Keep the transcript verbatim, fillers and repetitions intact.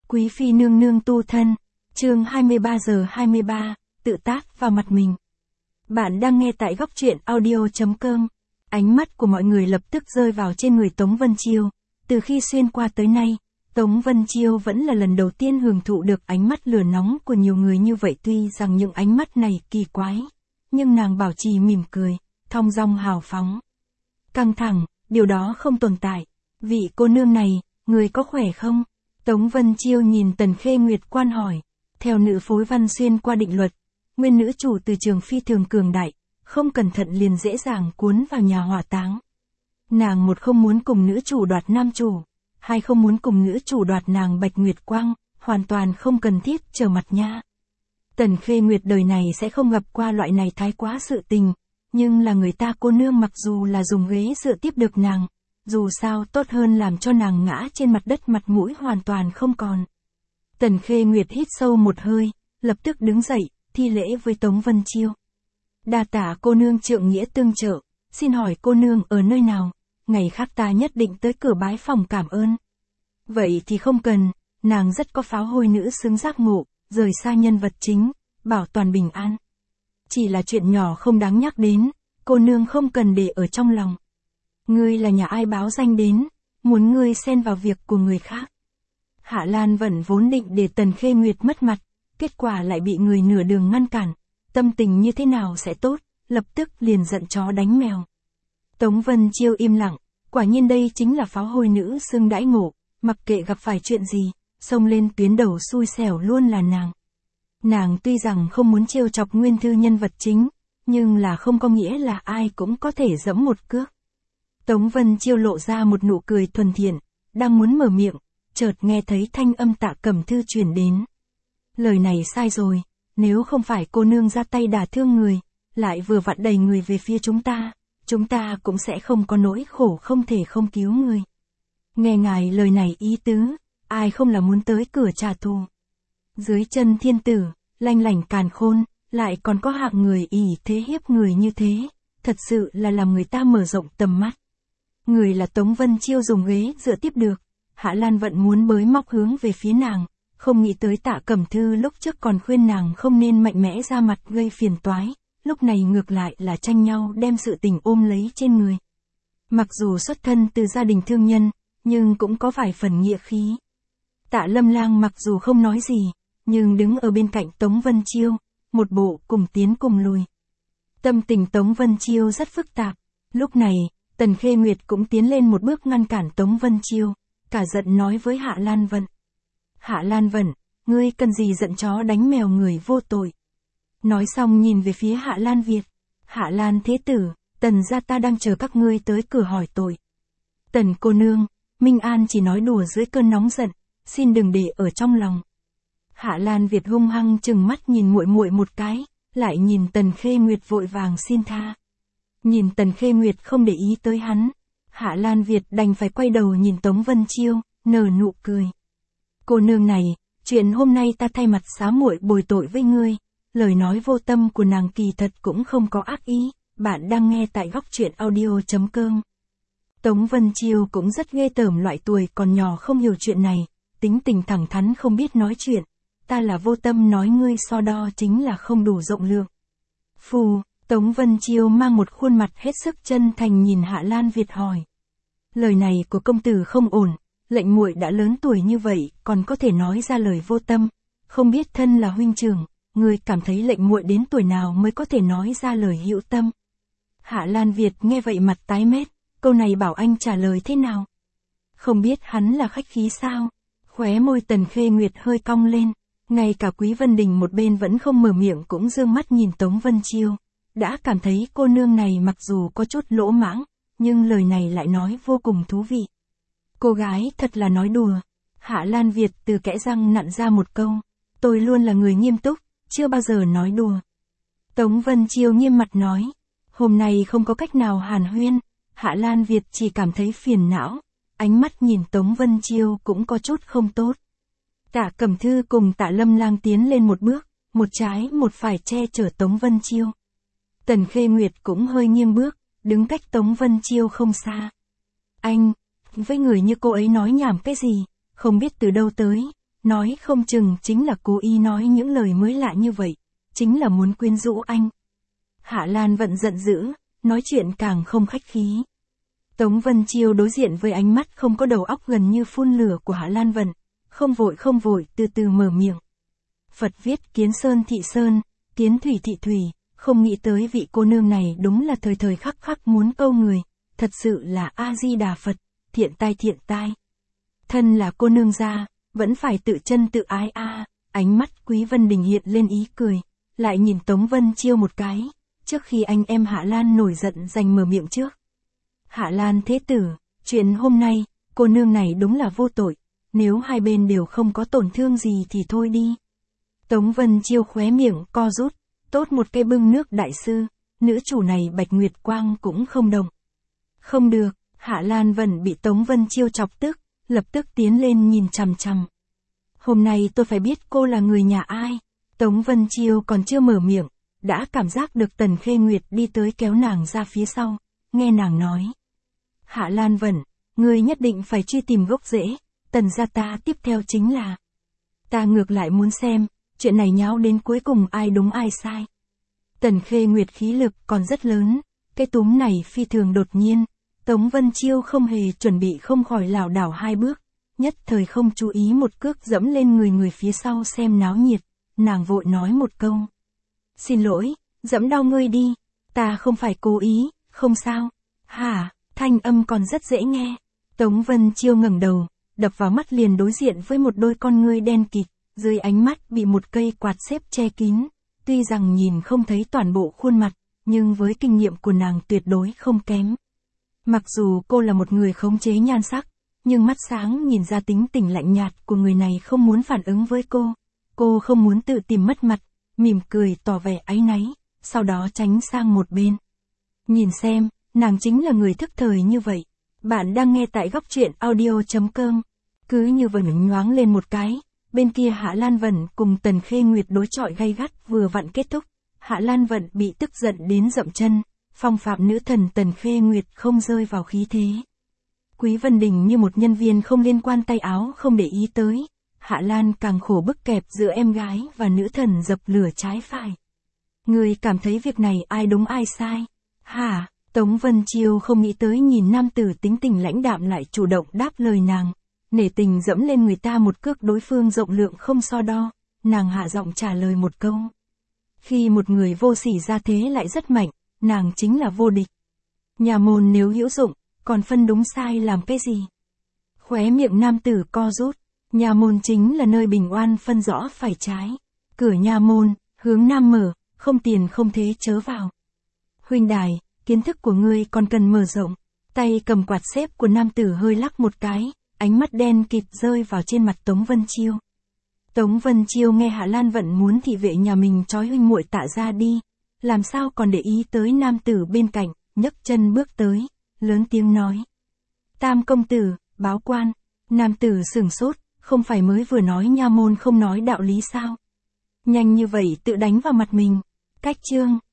Quý phi nương nương tu thân, chương hai mươi ba giờ hai mươi ba, tự tát vào mặt mình. Bạn đang nghe tại góc truyện audio chấm com. Ánh mắt của mọi người lập tức rơi vào trên người Tống Vân Chiêu. Từ khi xuyên qua tới nay, Tống Vân Chiêu vẫn là lần đầu tiên hưởng thụ được ánh mắt lửa nóng của nhiều người như vậy. Tuy rằng những ánh mắt này kỳ quái, nhưng nàng bảo trì mỉm cười, thong dong hào phóng. Căng thẳng, điều đó không tồn tại. Vị cô nương này, người có khỏe không? Tống Vân Chiêu nhìn Tần Khê Nguyệt quan hỏi. Theo nữ phối văn xuyên qua định luật, nguyên nữ chủ từ trường phi thường cường đại, không cẩn thận liền dễ dàng cuốn vào nhà hỏa táng. Nàng một không muốn cùng nữ chủ đoạt nam chủ, hai không muốn cùng nữ chủ đoạt nàng Bạch Nguyệt Quang, hoàn toàn không cần thiết trở mặt nha. Tần Khê Nguyệt đời này sẽ không gặp qua loại này thái quá sự tình, nhưng là người ta cô nương mặc dù là dùng ghế dựa tiếp được nàng, dù sao tốt hơn làm cho nàng ngã trên mặt đất mặt mũi hoàn toàn không còn. Tần Khê Nguyệt hít sâu một hơi, lập tức đứng dậy, thi lễ với Tống Vân Chiêu. Đa tạ cô nương trượng nghĩa tương trợ, xin hỏi cô nương ở nơi nào, ngày khác ta nhất định tới cửa bái phòng cảm ơn. Vậy thì không cần, nàng rất có pháo hôi nữ xứng giác ngộ, rời xa nhân vật chính, bảo toàn bình an. Chỉ là chuyện nhỏ không đáng nhắc đến, cô nương không cần để ở trong lòng. Ngươi là nhà ai báo danh đến, muốn ngươi xen vào việc của người khác. Hạ Lan vẫn vốn định để Tần Khê Nguyệt mất mặt, kết quả lại bị người nửa đường ngăn cản, tâm tình như thế nào sẽ tốt, lập tức liền giận chó đánh mèo. Tống Vân Chiêu im lặng, quả nhiên đây chính là pháo hôi nữ xưng đãi ngộ, mặc kệ gặp phải chuyện gì, xông lên tuyến đầu xui xẻo luôn là nàng. Nàng tuy rằng không muốn trêu chọc nguyên thư nhân vật chính, nhưng là không có nghĩa là ai cũng có thể giẫm một cước. Tống Vân Chiêu lộ ra một nụ cười thuần thiện, đang muốn mở miệng, chợt nghe thấy thanh âm Tạ Cẩm Thư truyền đến. Lời này sai rồi, nếu không phải cô nương ra tay đả thương người, lại vừa vặn đẩy người về phía chúng ta, chúng ta cũng sẽ không có nỗi khổ không thể không cứu người. Nghe ngài lời này ý tứ, ai không là muốn tới cửa trả thù. Dưới chân thiên tử, lanh lảnh càn khôn, lại còn có hạng người ỷ thế hiếp người như thế, thật sự là làm người ta mở rộng tầm mắt. Người là Tống Vân Chiêu dùng ghế dựa tiếp được, Hạ Lan vẫn muốn bới móc hướng về phía nàng, không nghĩ tới Tạ Cẩm Thư lúc trước còn khuyên nàng không nên mạnh mẽ ra mặt gây phiền toái, lúc này ngược lại là tranh nhau đem sự tình ôm lấy trên người. Mặc dù xuất thân từ gia đình thương nhân, nhưng cũng có vài phần nghĩa khí. Tạ Lâm Lang mặc dù không nói gì, nhưng đứng ở bên cạnh Tống Vân Chiêu, một bộ cùng tiến cùng lùi. Tâm tình Tống Vân Chiêu rất phức tạp, lúc này, Tần Khê Nguyệt cũng tiến lên một bước ngăn cản Tống Vân Chiêu, cả giận nói với Hạ Lan Vận. Hạ Lan Vận, ngươi cần gì giận chó đánh mèo người vô tội. Nói xong nhìn về phía Hạ Lan Việt. Hạ Lan Thế Tử, Tần gia ta đang chờ các ngươi tới cửa hỏi tội. Tần cô nương, Minh An chỉ nói đùa dưới cơn nóng giận, xin đừng để ở trong lòng. Hạ Lan Việt hung hăng chừng mắt nhìn muội muội một cái, lại nhìn Tần Khê Nguyệt vội vàng xin tha. Nhìn Tần Khê Nguyệt không để ý tới hắn, Hạ Lan Việt đành phải quay đầu nhìn Tống Vân Chiêu, nở nụ cười. Cô nương này, chuyện hôm nay ta thay mặt xá muội bồi tội với ngươi, lời nói vô tâm của nàng kỳ thật cũng không có ác ý, bạn đang nghe tại góc truyện audio chấm com. Tống Vân Chiêu cũng rất ghê tởm loại tuổi còn nhỏ không hiểu chuyện này, tính tình thẳng thắn không biết nói chuyện, ta là vô tâm nói ngươi so đo chính là không đủ rộng lượng. Phù, Tống Vân Chiêu mang một khuôn mặt hết sức chân thành nhìn Hạ Lan Việt hỏi. Lời này của công tử không ổn, lệnh muội đã lớn tuổi như vậy còn có thể nói ra lời vô tâm, không biết thân là huynh trưởng, người cảm thấy lệnh muội đến tuổi nào mới có thể nói ra lời hữu tâm. Hạ Lan Việt nghe vậy mặt tái mét, câu này bảo anh trả lời thế nào? Không biết hắn là khách khí sao? Khóe môi Tần Khê Nguyệt hơi cong lên, ngay cả Quý Vân Đình một bên vẫn không mở miệng cũng dương mắt nhìn Tống Vân Chiêu, đã cảm thấy cô nương này mặc dù có chút lỗ mãng, nhưng lời này lại nói vô cùng thú vị. Cô gái thật là nói đùa. Hạ Lan Việt từ kẽ răng nặn ra một câu, tôi luôn là người nghiêm túc, chưa bao giờ nói đùa. Tống Vân Chiêu nghiêm mặt nói, hôm nay không có cách nào hàn huyên. Hạ Lan Việt chỉ cảm thấy phiền não, ánh mắt nhìn Tống Vân Chiêu cũng có chút không tốt. Tạ Cẩm Thư cùng Tạ Lâm Lang tiến lên một bước, một trái một phải che chở Tống Vân Chiêu. Tần Khê Nguyệt cũng hơi nghiêng bước, đứng cách Tống Vân Chiêu không xa. Anh, với người như cô ấy nói nhảm cái gì, không biết từ đâu tới, nói không chừng chính là cố ý nói những lời mới lạ như vậy, chính là muốn quyến rũ anh. Hạ Lan Vận giận dữ, nói chuyện càng không khách khí. Tống Vân Chiêu đối diện với ánh mắt không có đầu óc gần như phun lửa của Hạ Lan Vận, không vội không vội từ từ mở miệng. Phật viết kiến sơn thị sơn, kiến thủy thị thủy, không nghĩ tới vị cô nương này đúng là thời thời khắc khắc muốn câu người, thật sự là A-di-đà Phật, thiện tai thiện tai. Thân là cô nương gia, vẫn phải tự chân tự ái a. Ánh mắt Quý Vân Đình hiện lên ý cười, lại nhìn Tống Vân Chiêu một cái, trước khi anh em Hạ Lan nổi giận giành mở miệng trước. Hạ Lan thế tử, chuyện hôm nay, cô nương này đúng là vô tội, nếu hai bên đều không có tổn thương gì thì thôi đi. Tống Vân Chiêu khóe miệng co rút, tốt một cây bưng nước đại sư, nữ chủ này Bạch Nguyệt Quang cũng không đồng. Không được, Hạ Lan Vân bị Tống Vân Chiêu chọc tức, lập tức tiến lên nhìn chằm chằm. Hôm nay tôi phải biết cô là người nhà ai. Tống Vân Chiêu còn chưa mở miệng, đã cảm giác được Tần Khê Nguyệt đi tới kéo nàng ra phía sau, nghe nàng nói. Hạ Lan Vân, người nhất định phải truy tìm gốc rễ, Tần gia ta tiếp theo chính là. Ta ngược lại muốn xem, chuyện này nháo đến cuối cùng ai đúng ai sai. Tần Khê Nguyệt khí lực còn rất lớn, cái túm này phi thường đột nhiên, Tống Vân Chiêu không hề chuẩn bị không khỏi lảo đảo hai bước, nhất thời không chú ý một cước dẫm lên người người phía sau xem náo nhiệt, nàng vội nói một câu. Xin lỗi, dẫm đau ngươi đi, ta không phải cố ý, không sao. Hả, thanh âm còn rất dễ nghe. Tống Vân Chiêu ngẩng đầu, đập vào mắt liền đối diện với một đôi con ngươi đen kịt, dưới ánh mắt bị một cây quạt xếp che kín, tuy rằng nhìn không thấy toàn bộ khuôn mặt, nhưng với kinh nghiệm của nàng tuyệt đối không kém. Mặc dù cô là một người khống chế nhan sắc, nhưng mắt sáng nhìn ra tính tình lạnh nhạt của người này không muốn phản ứng với cô. Cô không muốn tự tìm mất mặt, mỉm cười tỏ vẻ áy náy, sau đó tránh sang một bên. Nhìn xem, nàng chính là người thức thời như vậy. Bạn đang nghe tại góc truyện audio chấm com. Cứ như vậy nhoáng lên một cái, bên kia Hạ Lan Vân cùng Tần Khê Nguyệt đối chọi gay gắt vừa vặn kết thúc. Hạ Lan Vân bị tức giận đến dậm chân, phong phạm nữ thần Tần Khê Nguyệt không rơi vào khí thế. Quý Vân Đình như một nhân viên không liên quan tay áo không để ý tới. Hạ Lan càng khổ bức kẹp giữa em gái và nữ thần dập lửa trái phải. Người cảm thấy việc này ai đúng ai sai? Hả? Tống Vân Chiêu không nghĩ tới nhìn nam tử tính tình lãnh đạm lại chủ động đáp lời nàng. Nể tình dẫm lên người ta một cước đối phương rộng lượng không so đo, nàng hạ giọng trả lời một câu. Khi một người vô sỉ ra thế lại rất mạnh, nàng chính là vô địch. Nhà môn nếu hữu dụng, còn phân đúng sai làm cái gì? Khóe miệng nam tử co rút, nhà môn chính là nơi bình oan phân rõ phải trái. Cửa nhà môn, hướng nam mở, không tiền không thế chớ vào. Huynh đài, kiến thức của ngươi còn cần mở rộng. Tay cầm quạt xếp của nam tử hơi lắc một cái, ánh mắt đen kịt rơi vào trên mặt Tống Vân Chiêu. Tống Vân Chiêu nghe Hạ Lan Vận muốn thị vệ nhà mình trói huynh muội Tạ ra đi, làm sao còn để ý tới nam tử bên cạnh, nhấc chân bước tới, lớn tiếng nói. Tam công tử, báo quan. Nam tử sửng sốt, không phải mới vừa nói nha môn không nói đạo lý sao? Nhanh như vậy tự đánh vào mặt mình. Cách chương.